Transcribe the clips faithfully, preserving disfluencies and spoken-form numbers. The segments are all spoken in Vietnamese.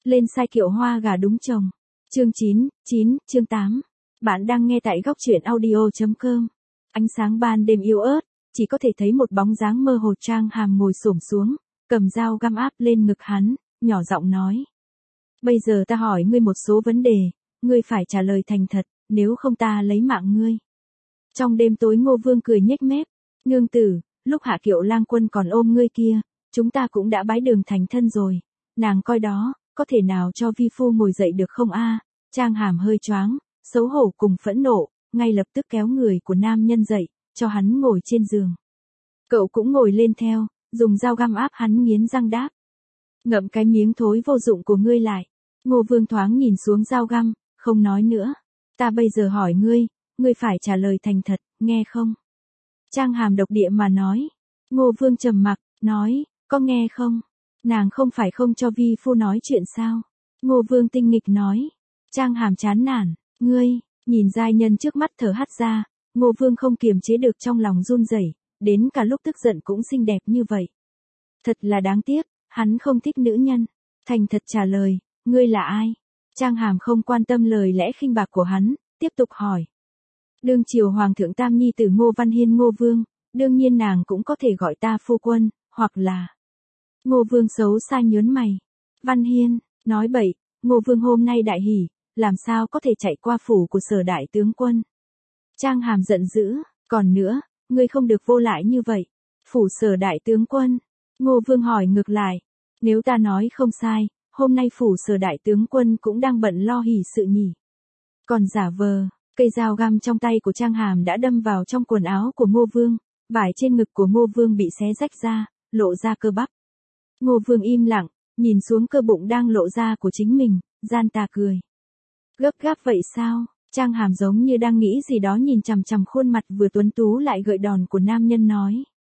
Lên sai kiệu hoa gà đúng chồng. Chương chín, chín, chương tám. Bạn đang nghe tại góc truyện audio chấm com. Ánh sáng ban đêm yếu ớt, chỉ có thể thấy một bóng dáng mơ hồ. Trang Hàm ngồi xổm xuống, cầm dao găm áp lên ngực hắn, nhỏ giọng nói. Bây giờ ta hỏi ngươi một số vấn đề, ngươi phải trả lời thành thật, nếu không ta lấy mạng ngươi. Trong đêm tối Ngô Vương cười nhếch mép. Nương tử, lúc Hạ Kiệu lang quân còn ôm ngươi kia, chúng ta cũng đã bái đường thành thân rồi. Nàng coi đó, có thể nào cho vi phu ngồi dậy được không a? Trang Hàm hơi choáng, xấu hổ cùng phẫn nộ, ngay lập tức kéo người của nam nhân dậy, cho hắn ngồi trên giường. Cậu cũng ngồi lên theo, dùng dao găm áp hắn nghiến răng đáp. Ngậm cái miếng thối vô dụng của ngươi lại. Ngô Vương thoáng nhìn xuống dao găm, không nói nữa. Ta bây giờ hỏi ngươi, ngươi phải trả lời thành thật, nghe không? Trang Hàm độc địa mà nói. Ngô Vương trầm mặc, nói, có nghe không? Nàng không phải không cho vi phu nói chuyện sao? Ngô Vương tinh nghịch nói. Trang Hàm chán nản, ngươi, nhìn giai nhân trước mắt thở hắt ra, Ngô Vương không kiềm chế được trong lòng run rẩy, đến cả lúc tức giận cũng xinh đẹp như vậy. Thật là đáng tiếc, hắn không thích nữ nhân. Thành thật trả lời, ngươi là ai? Trang Hàm không quan tâm lời lẽ khinh bạc của hắn, tiếp tục hỏi. Đương triều Hoàng thượng Tam Nhi tử Ngô Văn Hiên Ngô Vương, đương nhiên nàng cũng có thể gọi ta phu quân, hoặc là... Ngô Vương xấu xa nhớn mày. Văn Hiên, nói bậy, Ngô Vương hôm nay đại hỉ, làm sao có thể chạy qua phủ của Sở đại tướng quân? Trang Hàm giận dữ, còn nữa, ngươi không được vô lại như vậy. Phủ Sở đại tướng quân. Ngô Vương hỏi ngược lại, nếu ta nói không sai, hôm nay phủ Sở đại tướng quân cũng đang bận lo hỉ sự nhỉ. Còn giả vờ, cây dao găm trong tay của Trang Hàm đã đâm vào trong quần áo của Ngô Vương, vải trên ngực của Ngô Vương bị xé rách ra, lộ ra cơ bắp. Ngô Vương im lặng, nhìn xuống cơ bụng đang lộ ra của chính mình, gian tà cười. Gấp gáp vậy sao? Trang Hàm giống như đang nghĩ gì đó nhìn chằm chằm khuôn mặt vừa tuấn tú lại gợi đòn của nam nhân nói.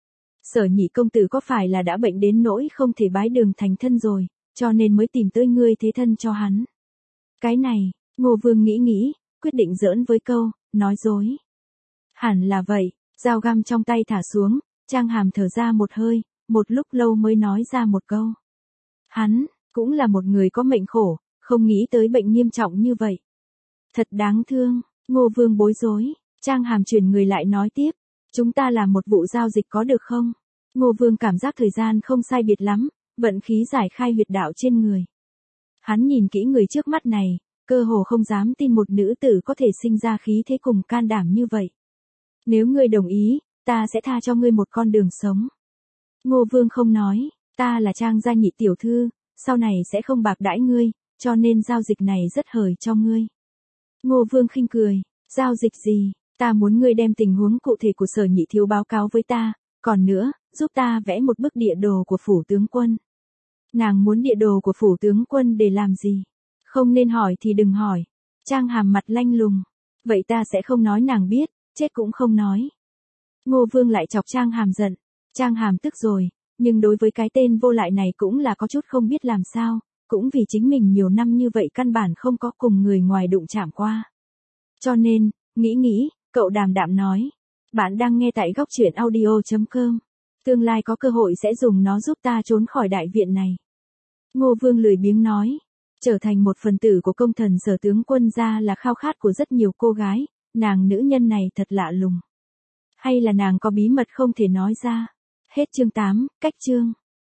Sở Nhị công tử có phải là đã bệnh đến nỗi không thể bái đường thành thân rồi, cho nên mới tìm tới ngươi thế thân cho hắn? Cái này, Ngô Vương nghĩ nghĩ, quyết định giỡn với câu, nói dối. Hẳn là vậy, dao găm trong tay thả xuống, Trang Hàm thở ra một hơi, một lúc lâu mới nói ra một câu. Hắn, cũng là một người có mệnh khổ, không nghĩ tới bệnh nghiêm trọng như vậy. Thật đáng thương, Ngô Vương bối rối, Trang Hàm chuyển người lại nói tiếp, chúng ta làm một vụ giao dịch có được không? Ngô Vương cảm giác thời gian không sai biệt lắm, vận khí giải khai huyệt đạo trên người. Hắn nhìn kỹ người trước mắt này, cơ hồ không dám tin một nữ tử có thể sinh ra khí thế cùng can đảm như vậy. Nếu ngươi đồng ý, ta sẽ tha cho ngươi một con đường sống. Ngô Vương không nói, ta là Trang gia nhị tiểu thư, sau này sẽ không bạc đãi ngươi, cho nên giao dịch này rất hời cho ngươi. Ngô Vương khinh cười, giao dịch gì, ta muốn ngươi đem tình huống cụ thể của Sở nhị thiếu báo cáo với ta, còn nữa, giúp ta vẽ một bức địa đồ của phủ tướng quân. Nàng muốn địa đồ của phủ tướng quân để làm gì? Không nên hỏi thì đừng hỏi. Trang Hàm mặt lanh lùng, vậy ta sẽ không nói nàng biết, chết cũng không nói. Ngô Vương lại chọc Trang Hàm giận. Trang Hàm tức rồi, nhưng đối với cái tên vô lại này cũng là có chút không biết làm sao, cũng vì chính mình nhiều năm như vậy căn bản không có cùng người ngoài đụng chạm qua. Cho nên, nghĩ nghĩ, cậu đàm đạm nói, bạn đang nghe tại góc truyện audio chấm com. Tương lai có cơ hội sẽ dùng nó giúp ta trốn khỏi đại viện này. Ngô Vương lười biếng nói, trở thành một phần tử của công thần Sở tướng quân gia là khao khát của rất nhiều cô gái, nàng nữ nhân này thật lạ lùng. Hay là nàng có bí mật không thể nói ra? Hết chương tám, cách chương.